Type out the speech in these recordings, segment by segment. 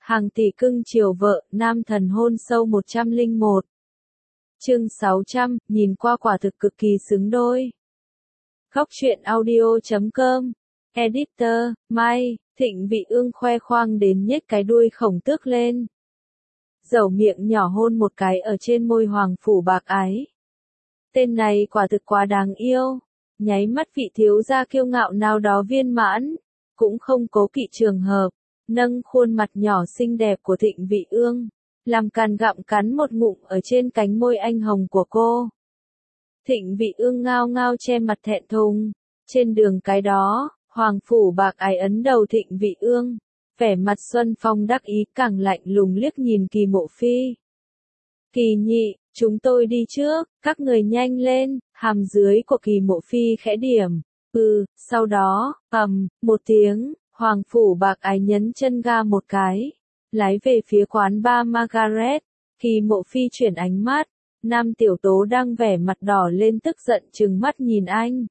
Hàng tỷ cưng chiều vợ, nam thần hôn sâu 101. Chương 600, nhìn qua quả thực cực kỳ xứng đôi. Góc truyện audio.com. Editor, Mai, Thịnh Vị Ương khoe khoang đến nhếch cái đuôi khổng tước lên. Dẩu miệng nhỏ hôn một cái ở trên môi hoàng phủ bạc ái. Tên này quả thực quá đáng yêu. Nháy mắt vị thiếu gia kiêu ngạo nào đó viên mãn. Cũng không cố kỵ trường hợp. Nâng khuôn mặt nhỏ xinh đẹp của Thịnh Vị Ương. Làm càn gặm cắn một ngụm ở trên cánh môi anh hồng của cô. Thịnh Vị Ương ngao ngao che mặt thẹn thùng. Trên đường cái đó, hoàng phủ bạc ái ấn đầu Thịnh Vị Ương. Vẻ mặt Xuân Phong đắc ý càng lạnh lùng liếc nhìn Kỳ Mộ Phi. Kỳ nhị, chúng tôi đi trước, các người nhanh lên, hàm dưới của Kỳ Mộ Phi khẽ điểm. Sau đó, một tiếng, hoàng phủ bạc ái nhấn chân ga một cái. Lái về phía quán bar Margaret. Kỳ Mộ Phi chuyển ánh mắt. Nam Tiểu Tố đang vẻ mặt đỏ lên tức giận trừng mắt nhìn anh.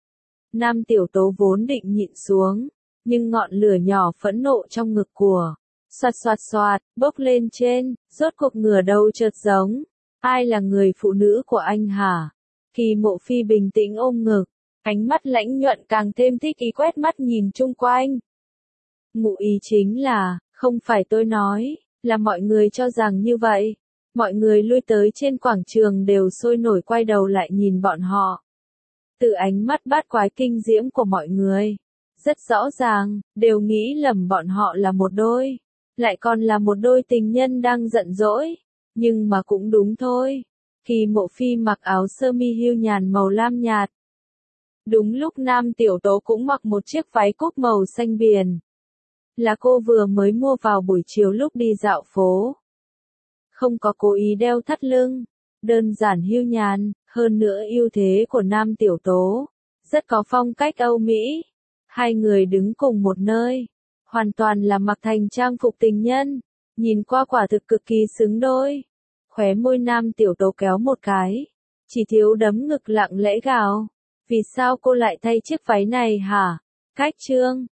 Nam Tiểu Tố vốn định nhịn xuống. Nhưng ngọn lửa nhỏ phẫn nộ trong ngực của. Xoạt, bốc lên trên, rốt cuộc ngửa đầu chợt giống. Ai là người phụ nữ của anh hả? Kỳ Mộ Phi bình tĩnh ôm ngực. Ánh mắt lãnh nhuận càng thêm thích ý quét mắt nhìn chung quanh. Ngụ ý chính là, không phải tôi nói, là mọi người cho rằng như vậy. Mọi người lui tới trên quảng trường đều sôi nổi quay đầu lại nhìn bọn họ. Từ ánh mắt bát quái kinh diễm của mọi người, rất rõ ràng, đều nghĩ lầm bọn họ là một đôi. Lại còn là một đôi tình nhân đang giận dỗi. Nhưng mà cũng đúng thôi. Kỳ Mộ Phi mặc áo sơ mi hưu nhàn màu lam nhạt. Đúng lúc Nam Tiểu Tố cũng mặc một chiếc váy cúc màu xanh biển. Là cô vừa mới mua vào buổi chiều lúc đi dạo phố. Không có cố ý đeo thắt lưng. Đơn giản hưu nhàn, hơn nữa ưu thế của Nam Tiểu Tố. Rất có phong cách Âu Mỹ. Hai người đứng cùng một nơi. Hoàn toàn là mặc thành trang phục tình nhân. Nhìn qua quả thực cực kỳ xứng đôi. Khóe môi Nam Tiểu Tố kéo một cái. Chỉ thiếu đấm ngực lặng lẽ gào. Vì sao cô lại thay chiếc váy này hả? Cách chương.